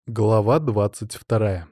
Глава 22.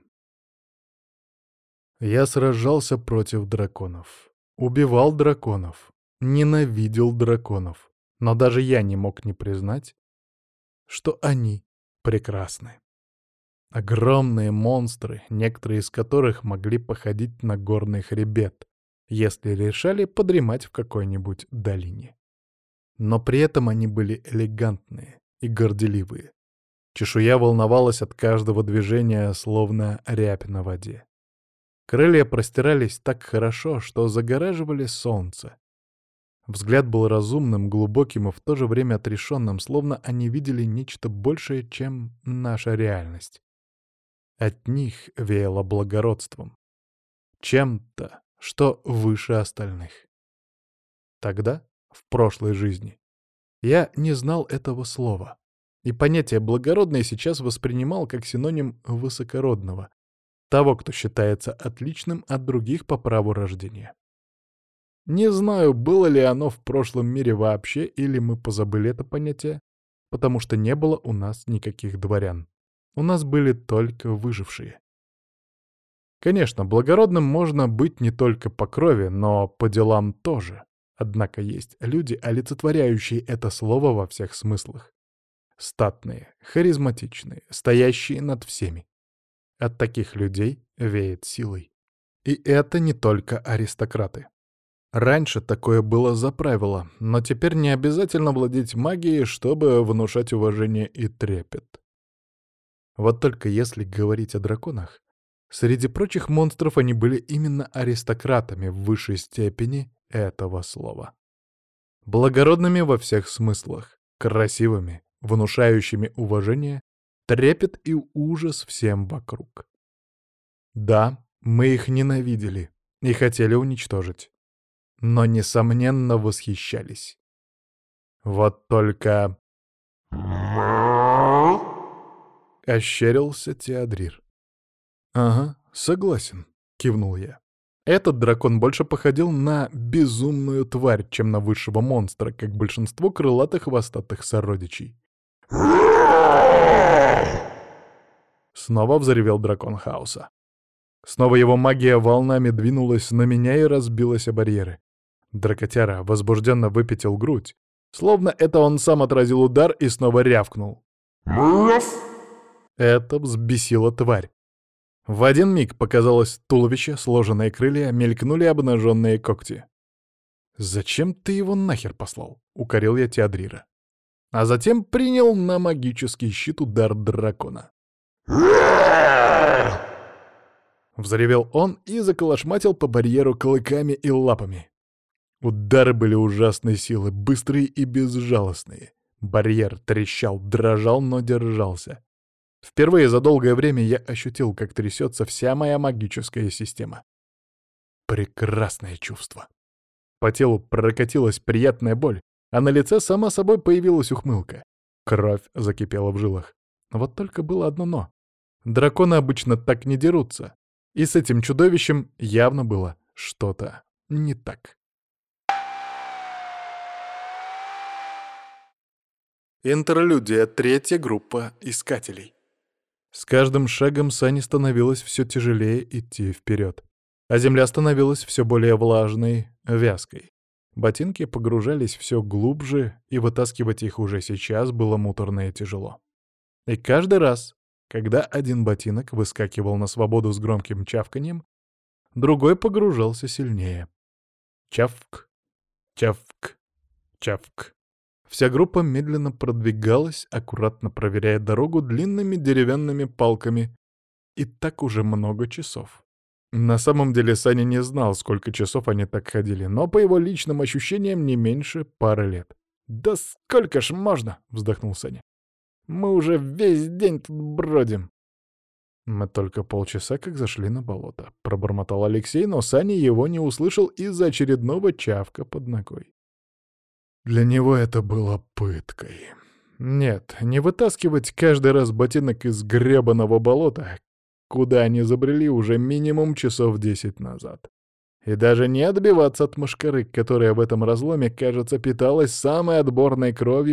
Я сражался против драконов. Убивал драконов. Ненавидел драконов. Но даже я не мог не признать, что они прекрасны. Огромные монстры, некоторые из которых могли походить на горный хребет, если решали подремать в какой-нибудь долине. Но при этом они были элегантные и горделивые. Чешуя волновалась от каждого движения, словно рябь на воде. Крылья простирались так хорошо, что загораживали солнце. Взгляд был разумным, глубоким и в то же время отрешенным, словно они видели нечто большее, чем наша реальность. От них веяло благородством. Чем-то, что выше остальных. Тогда, в прошлой жизни, я не знал этого слова. И понятие «благородное» сейчас воспринимал как синоним «высокородного», того, кто считается отличным от других по праву рождения. Не знаю, было ли оно в прошлом мире вообще, или мы позабыли это понятие, потому что не было у нас никаких дворян. У нас были только выжившие. Конечно, благородным можно быть не только по крови, но по делам тоже. Однако есть люди, олицетворяющие это слово во всех смыслах. Статные, харизматичные, стоящие над всеми. От таких людей веет силой. И это не только аристократы. Раньше такое было за правило, но теперь не обязательно владеть магией, чтобы внушать уважение и трепет. Вот только если говорить о драконах, среди прочих монстров они были именно аристократами в высшей степени этого слова. Благородными во всех смыслах, красивыми, внушающими уважение, трепет и ужас всем вокруг. Да, мы их ненавидели и хотели уничтожить, но, несомненно, восхищались. Вот только... Ощерился Теодрир. «Ага, согласен», — кивнул я. Этот дракон больше походил на безумную тварь, чем на высшего монстра, как большинство крылатых хвостатых сородичей. Снова взревел дракон хаоса. Снова его магия волнами двинулась на меня и разбилась о барьеры. Дракотяра возбужденно выпятил грудь, словно это он сам отразил удар и снова рявкнул. Это взбесило тварь. В один миг показалось туловище, сложенные крылья, мелькнули обнаженные когти. «Зачем ты его нахер послал?» — укорил я Теодрира. А затем принял на магический щит удар дракона. Взревел он и заколошматил по барьеру клыками и лапами. Удары были ужасной силы, быстрые и безжалостные. Барьер трещал, дрожал, но держался. Впервые за долгое время я ощутил, как трясется вся моя магическая система. Прекрасное чувство. По телу прокатилась приятная боль, а на лице сама собой появилась ухмылка. Кровь закипела в жилах. Вот только было одно «но». Драконы обычно так не дерутся. И с этим чудовищем явно было что-то не так. Интерлюдия, третья группа искателей. С каждым шагом сани становилось все тяжелее идти вперед, а земля становилась все более влажной, вязкой. Ботинки погружались все глубже, и вытаскивать их уже сейчас было муторно и тяжело. И каждый раз, когда один ботинок выскакивал на свободу с громким чавканьем, другой погружался сильнее. Чавк, чавк, чавк. Вся группа медленно продвигалась, аккуратно проверяя дорогу длинными деревянными палками. И так уже много часов. На самом деле Саня не знал, сколько часов они так ходили, но по его личным ощущениям не меньше пары лет. «Да сколько ж можно?» — вздохнул Саня. «Мы уже весь день тут бродим». «Мы только полчаса как зашли на болото», — пробормотал Алексей, но Саня его не услышал из-за очередного чавка под ногой. Для него это было пыткой. Нет, не вытаскивать каждый раз ботинок из гребаного болота, куда они забрели уже минимум часов 10 назад. И даже не отбиваться от мошкары, которая в этом разломе, кажется, питалась самой отборной кровью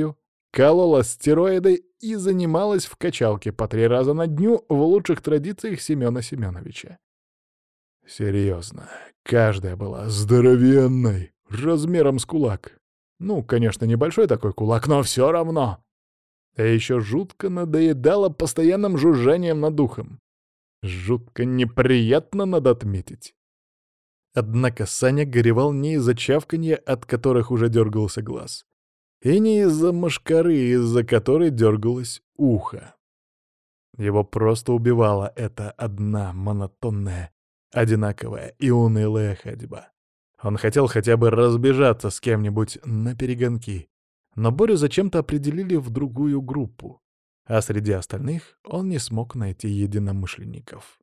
колола стероиды и занималась в качалке по 3 раза на дню в лучших традициях Семёна Семёновича. Серьезно, каждая была здоровенной, размером с кулак. Ну, конечно, небольшой такой кулак, но все равно. А еще жутко надоедало постоянным жужжанием над ухом. Жутко неприятно, надо отметить. Однако Саня горевал не из-за чавканья, от которых уже дергался глаз, и не из-за мошкары, из-за которой дергалось ухо. Его просто убивала эта одна монотонная, одинаковая и унылая ходьба. Он хотел хотя бы разбежаться с кем-нибудь на перегонки, но Борю зачем-то определили в другую группу, а среди остальных он не смог найти единомышленников.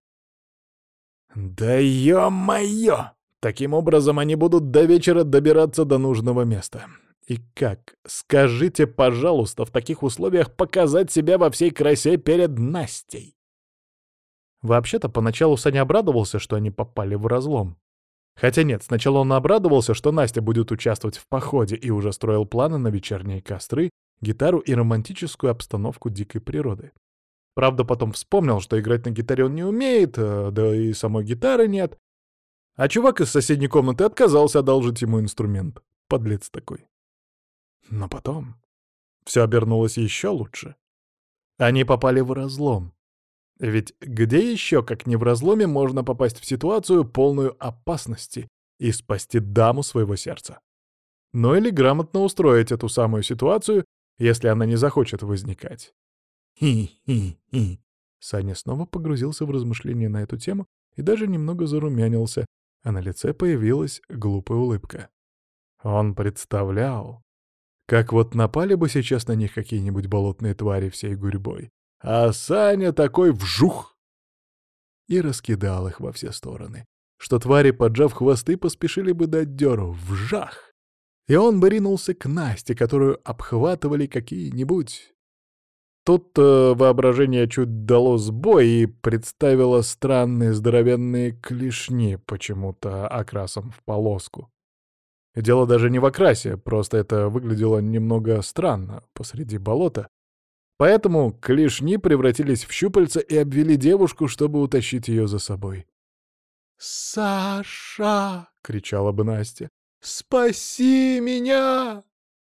«Да ё-моё! Таким образом они будут до вечера добираться до нужного места. И как, скажите, пожалуйста, в таких условиях показать себя во всей красе перед Настей?» Вообще-то, поначалу Саня обрадовался, что они попали в разлом. Хотя нет, сначала он обрадовался, что Настя будет участвовать в походе и уже строил планы на вечерние костры, гитару и романтическую обстановку дикой природы. Правда, потом вспомнил, что играть на гитаре он не умеет, да и самой гитары нет. А чувак из соседней комнаты отказался одолжить ему инструмент. Подлец такой. Но потом все обернулось еще лучше. Они попали в разлом. Ведь где еще, как не в разломе, можно попасть в ситуацию, полную опасности, и спасти даму своего сердца? Ну или грамотно устроить эту самую ситуацию, если она не захочет возникать. Хи-хи-хи. Саня снова погрузился в размышления на эту тему и даже немного зарумянился, а на лице появилась глупая улыбка. Он представлял, как вот напали бы сейчас на них какие-нибудь болотные твари всей гурьбой, а Саня такой вжух! И раскидал их во все стороны, что твари, поджав хвосты, поспешили бы дать дёру. Вжах! И он бы ринулся к Насте, которую обхватывали какие-нибудь... Тут воображение чуть дало сбой и представило странные здоровенные клешни, почему-то окрасом в полоску. Дело даже не в окрасе, просто это выглядело немного странно посреди болота. Поэтому клешни превратились в щупальца и обвели девушку, чтобы утащить ее за собой. «Саша!» — кричала бы Настя. «Спаси меня!»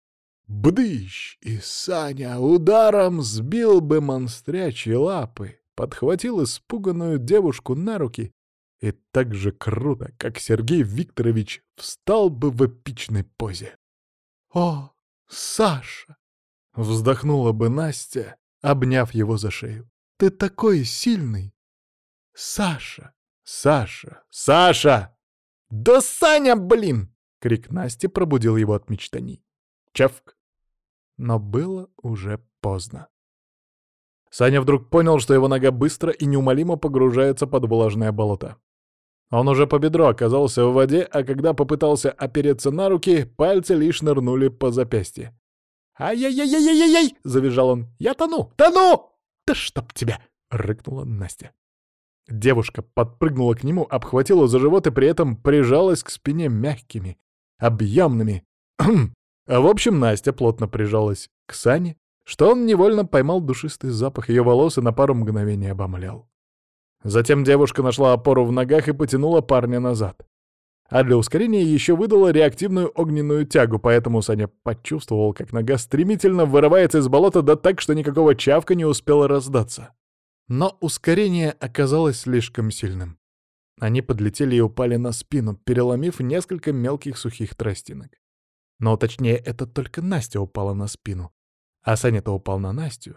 Бдыщ! И Саня ударом сбил бы монстрячьи лапы, подхватил испуганную девушку на руки и так же круто, как Сергей Викторович, встал бы в эпичной позе. «О, Саша!» — вздохнула бы Настя, обняв его за шею. «Ты такой сильный!» «Саша! Саша! Саша!» «Да Саня, блин!» — крик Насти пробудил его от мечтаний. Чавк. Но было уже поздно. Саня вдруг понял, что его нога быстро и неумолимо погружается под влажное болото. Он уже по бедро оказался в воде, а когда попытался опереться на руки, пальцы лишь нырнули по запястье. «Ай-яй-яй-яй-яй-яй!» — завизжал он. «Я тону! Тону! Да чтоб тебя!» — рыкнула Настя. Девушка подпрыгнула к нему, обхватила за живот и при этом прижалась к спине мягкими, объемными. В общем, Настя плотно прижалась к Сане, что он невольно поймал душистый запах ее волос и на пару мгновений обомлел. Затем девушка нашла опору в ногах и потянула парня назад. А для ускорения еще выдала реактивную огненную тягу, поэтому Саня почувствовал, как нога стремительно вырывается из болота, да так, что никакого чавка не успело раздаться. Но ускорение оказалось слишком сильным. Они подлетели и упали на спину, переломив несколько мелких сухих тростинок. Но точнее, это только Настя упала на спину, а Саня-то упал на Настю.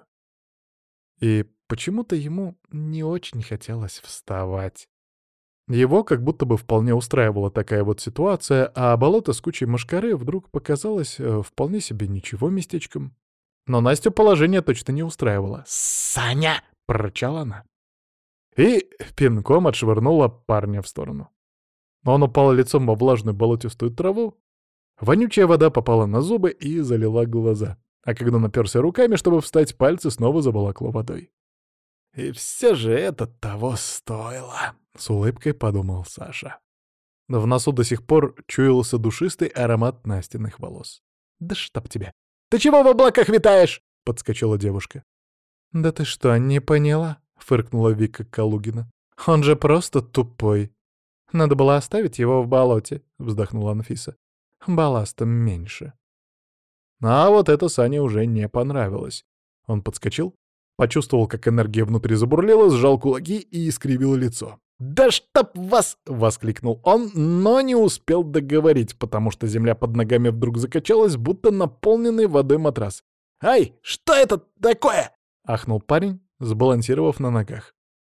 И почему-то ему не очень хотелось вставать. Его как будто бы вполне устраивала такая вот ситуация, а болото с кучей мошкары вдруг показалось вполне себе ничего местечком. Но Настю положение точно не устраивало. «Саня!» — прорычала она. И пинком отшвырнула парня в сторону. Он упал лицом во влажную болотистую траву. Вонючая вода попала на зубы и залила глаза. А когда наперся руками, чтобы встать, пальцы снова заволокло водой. «И все же это того стоило», — с улыбкой подумал Саша. В носу до сих пор чуялся душистый аромат Настиных волос. «Да чтоб тебя!» Ты чего в облаках витаешь?» — подскочила девушка. «Да ты что, не поняла?» — фыркнула Вика Калугина. «Он же просто тупой. Надо было оставить его в болоте», — вздохнула Анфиса. «Балластом меньше». А вот это Сане уже не понравилось. Он подскочил, почувствовал, как энергия внутри забурлила, сжал кулаки и искривил лицо. «Да чтоб вас!» — воскликнул он, но не успел договорить, потому что земля под ногами вдруг закачалась, будто наполненный водой матрас. «Ай, что это такое?» — ахнул парень, сбалансировав на ногах.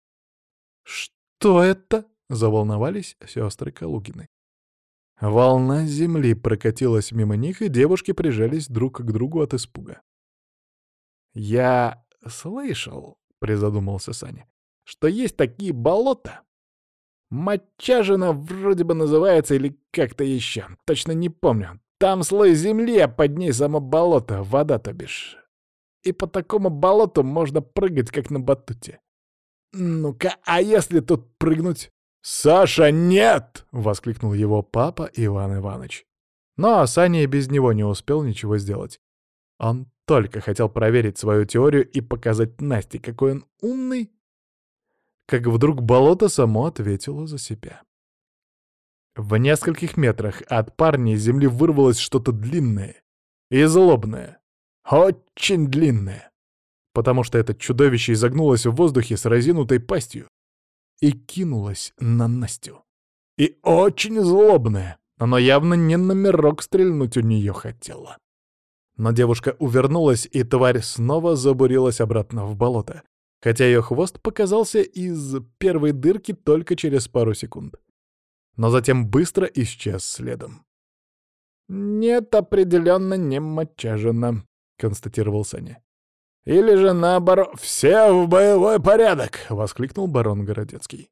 «Что это?» — заволновались сестры Калугины. Волна земли прокатилась мимо них, и девушки прижались друг к другу от испуга. «Я слышал», — призадумался Саня, — «что есть такие болота. Мочажина вроде бы называется или как-то еще, точно не помню. Там слой земли, а под ней само болото, вода, то бишь. И по такому болоту можно прыгать, как на батуте. Ну-ка, а если тут прыгнуть?» «Саша, нет!» — воскликнул его папа Иван Иванович. Но Саня и без него не успел ничего сделать. Он только хотел проверить свою теорию и показать Насте, какой он умный, как вдруг болото само ответило за себя. В нескольких метрах от парня из земли вырвалось что-то длинное и злобное. Очень длинное. Потому что это чудовище изогнулось в воздухе с разинутой пастью и кинулось на Настю. И очень злобное. Оно явно не номерок стрельнуть у нее хотело. Но девушка увернулась, и тварь снова забурилась обратно в болото, хотя ее хвост показался из первой дырки только через пару секунд. Но затем быстро исчез следом. «Нет, определенно не мочажина», — констатировал Саня. «Или же наоборот, все в боевой порядок!» — воскликнул барон Городецкий.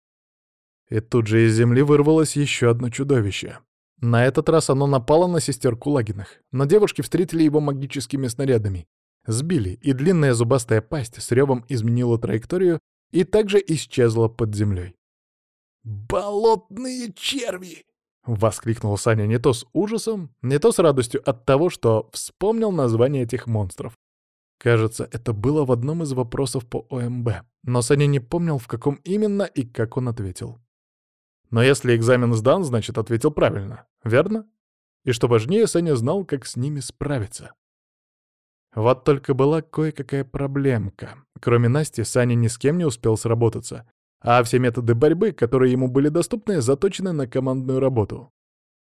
И тут же из земли вырвалось еще одно чудовище. На этот раз оно напало на сестер Кулагиных, но девушки встретили его магическими снарядами. Сбили, и длинная зубастая пасть с ревом изменила траекторию и также исчезла под землей. «Болотные черви!» — воскликнул Саня не то с ужасом, не то с радостью от того, что вспомнил название этих монстров. Кажется, это было в одном из вопросов по ОМБ, но Саня не помнил, в каком именно и как он ответил. Но если экзамен сдан, значит, ответил правильно, верно? И что важнее, Саня знал, как с ними справиться. Вот только была кое-какая проблемка. Кроме Насти, Саня ни с кем не успел сработаться, а все методы борьбы, которые ему были доступны, заточены на командную работу.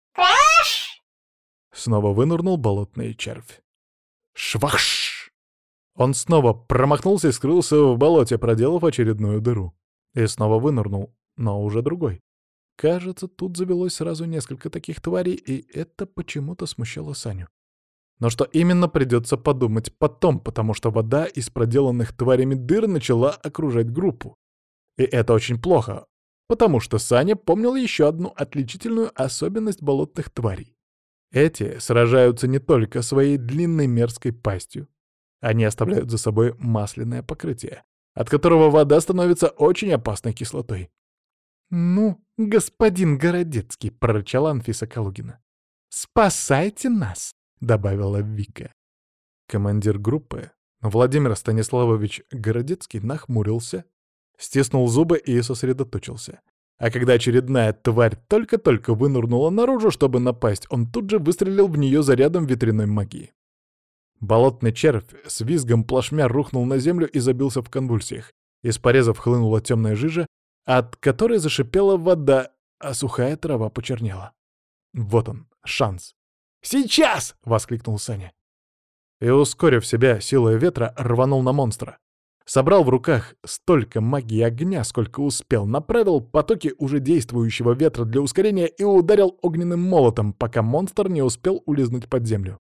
Снова вынырнул болотный червь. Швахш! Он снова промахнулся и скрылся в болоте, проделав очередную дыру. И снова вынырнул, но уже другой. Кажется, тут завелось сразу несколько таких тварей, и это почему-то смущало Саню. Но что именно, придется подумать потом, потому что вода из проделанных тварями дыр начала окружать группу. И это очень плохо, потому что Саня помнил еще одну отличительную особенность болотных тварей. Эти сражаются не только своей длинной мерзкой пастью. Они оставляют за собой масляное покрытие, от которого вода становится очень опасной кислотой. «Ну, господин Городецкий», — прорычала Анфиса Калугина. «Спасайте нас», — добавила Вика. Командир группы, Владимир Станиславович Городецкий, нахмурился, стиснул зубы и сосредоточился. А когда очередная тварь только-только вынырнула наружу, чтобы напасть, он тут же выстрелил в нее зарядом ветряной магии. Болотный червь с визгом плашмя рухнул на землю и забился в конвульсиях. Из порезов хлынула темная жижа, от которой зашипела вода, а сухая трава почернела. Вот он, шанс. «Сейчас!» — воскликнул Саня. И, ускорив себя силой ветра, рванул на монстра. Собрал в руках столько магии огня, сколько успел, направил потоки уже действующего ветра для ускорения и ударил огненным молотом, пока монстр не успел улизнуть под землю.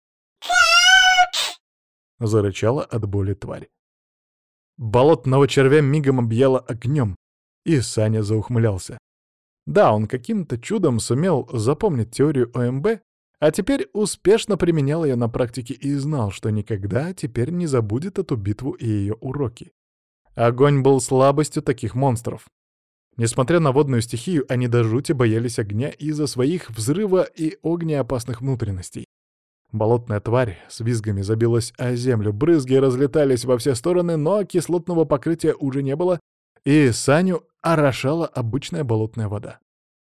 Зарычала от боли тварь. Болотного червя мигом объяло огнем, и Саня заухмылялся. Да, он каким-то чудом сумел запомнить теорию ОМБ, а теперь успешно применял ее на практике и знал, что никогда теперь не забудет эту битву и ее уроки. Огонь был слабостью таких монстров. Несмотря на водную стихию, они до жути боялись огня из-за своих взрыва и огнеопасных внутренностей. Болотная тварь с визгами забилась о землю, брызги разлетались во все стороны, но кислотного покрытия уже не было, и Саню орошала обычная болотная вода.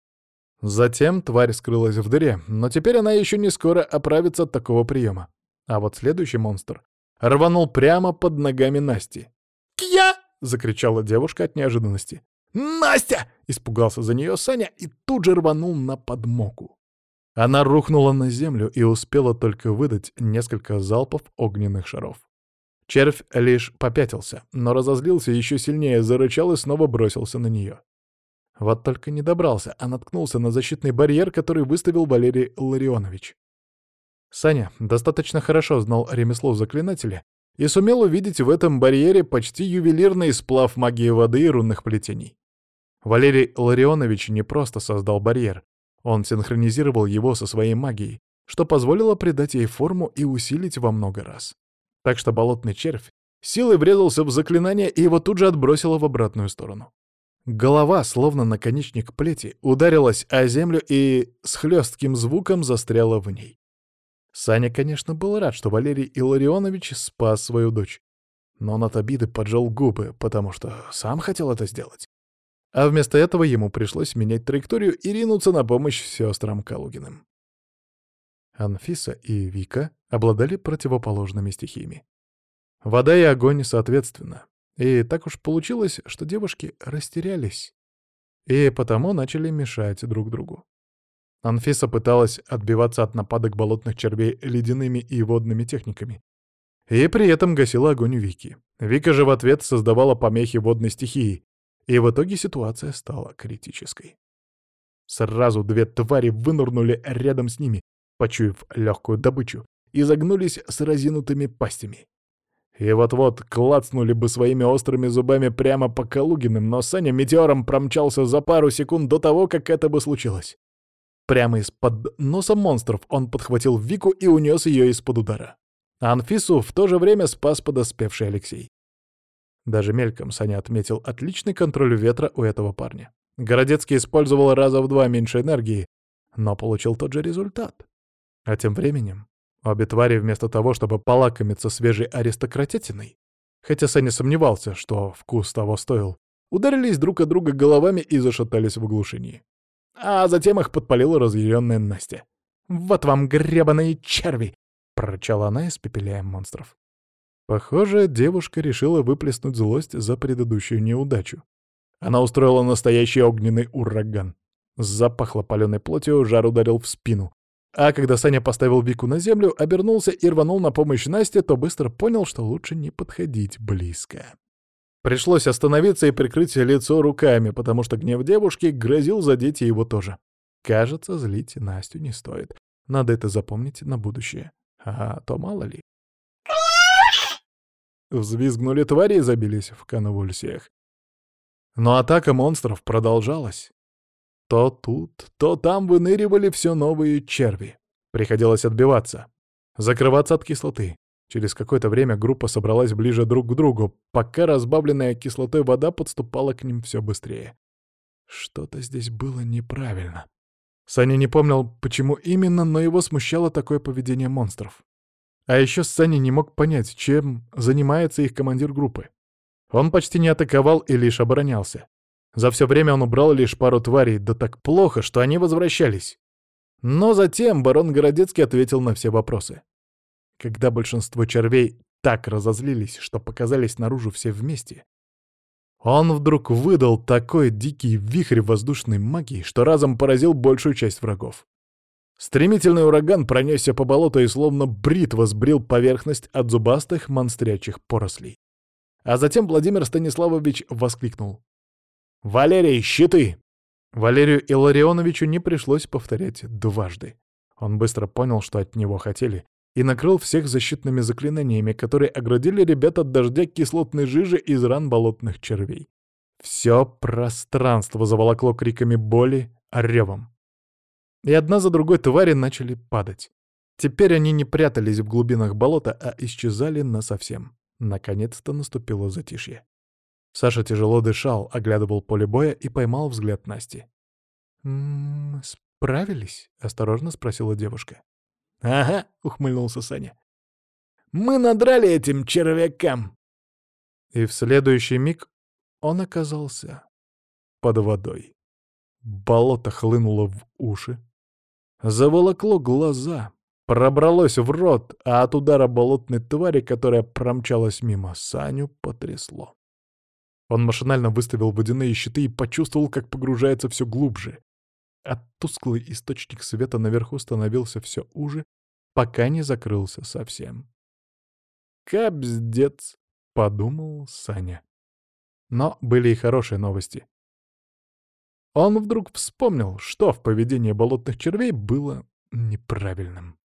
Затем тварь скрылась в дыре, но теперь она еще не скоро оправится от такого приема. А вот следующий монстр рванул прямо под ногами Насти. «Кья!» — закричала девушка от неожиданности. «Настя!» — испугался за нее Саня и тут же рванул на подмогу. Она рухнула на землю и успела только выдать несколько залпов огненных шаров. Червь лишь попятился, но разозлился еще сильнее, зарычал и снова бросился на нее. Вот только не добрался, а наткнулся на защитный барьер, который выставил Валерий Ларионович. Саня достаточно хорошо знал ремесло заклинателя и сумел увидеть в этом барьере почти ювелирный сплав магии воды и рунных плетений. Валерий Ларионович не просто создал барьер, он синхронизировал его со своей магией, что позволило придать ей форму и усилить во много раз. Так что болотный червь силой врезался в заклинание и его тут же отбросило в обратную сторону. Голова, словно наконечник плети, ударилась о землю и с хлестким звуком застряла в ней. Саня, конечно, был рад, что Валерий Илларионович спас свою дочь, но он от обиды поджал губы, потому что сам хотел это сделать. А вместо этого ему пришлось менять траекторию и ринуться на помощь сестрам Калугиным. Анфиса и Вика обладали противоположными стихиями. Вода и огонь соответственно. И так уж получилось, что девушки растерялись. И потому начали мешать друг другу. Анфиса пыталась отбиваться от нападок болотных червей ледяными и водными техниками. И при этом гасила огонь Вики. Вика же в ответ создавала помехи водной стихии. И в итоге ситуация стала критической. Сразу две твари вынырнули рядом с ними, почуяв легкую добычу, и загнулись с разинутыми пастями. И вот-вот клацнули бы своими острыми зубами прямо по Калугиным, но Саня метеором промчался за пару секунд до того, как это бы случилось. Прямо из-под носа монстров он подхватил Вику и унес ее из-под удара. А Анфису в то же время спас подоспевший Алексей. Даже мельком Саня отметил отличный контроль ветра у этого парня. Городецкий использовал раза в 2 меньше энергии, но получил тот же результат. А тем временем обе твари вместо того, чтобы полакомиться свежей аристократятиной, хотя Саня сомневался, что вкус того стоил, ударились друг от друга головами и зашатались в оглушении. А затем их подпалила разъяренная Настя. «Вот вам гребаные черви!» — прорычала она, испепеляя монстров. Похоже, девушка решила выплеснуть злость за предыдущую неудачу. Она устроила настоящий огненный ураган. Запахло паленой плотью, жар ударил в спину. А когда Саня поставил Вику на землю, обернулся и рванул на помощь Насте, то быстро понял, что лучше не подходить близко. Пришлось остановиться и прикрыть лицо руками, потому что гнев девушки грозил задеть его тоже. Кажется, злить Настю не стоит. Надо это запомнить на будущее. А то мало ли. Взвизгнули твари и забились в конвульсиях. Но атака монстров продолжалась. То тут, то там выныривали все новые черви. Приходилось отбиваться, закрываться от кислоты. Через какое-то время группа собралась ближе друг к другу, пока разбавленная кислотой вода подступала к ним все быстрее. Что-то здесь было неправильно. Саня не помнил, почему именно, но его смущало такое поведение монстров. А еще Саня не мог понять, чем занимается их командир группы. Он почти не атаковал и лишь оборонялся. За все время он убрал лишь пару тварей, да так плохо, что они возвращались. Но затем барон Городецкий ответил на все вопросы. Когда большинство червей так разозлились, что показались наружу все вместе, он вдруг выдал такой дикий вихрь воздушной магии, что разом поразил большую часть врагов. Стремительный ураган пронесся по болоту и словно бритва сбрил поверхность от зубастых монстрячих порослей. А затем Владимир Станиславович воскликнул: «Валерий, щиты!» Валерию Илларионовичу не пришлось повторять дважды. Он быстро понял, что от него хотели, и накрыл всех защитными заклинаниями, которые оградили ребят от дождя кислотной жижи из ран болотных червей. Все пространство заволокло криками боли, ревом. И одна за другой твари начали падать. Теперь они не прятались в глубинах болота, а исчезали насовсем. Наконец-то наступило затишье. Саша тяжело дышал, оглядывал поле боя и поймал взгляд Насти. «Справились?» — осторожно спросила девушка. «Ага», — ухмыльнулся Саня. «Мы надрали этим червякам!» И в следующий миг он оказался под водой. Болото хлынуло в уши, заволокло глаза, пробралось в рот, а от удара болотной твари, которая промчалась мимо, Саню потрясло. Он машинально выставил водяные щиты и почувствовал, как погружается все глубже. А тусклый источник света наверху становился все уже, пока не закрылся совсем. «Капздец», — подумал Саня. Но были и хорошие новости. Он вдруг вспомнил, что в поведении болотных червей было неправильным.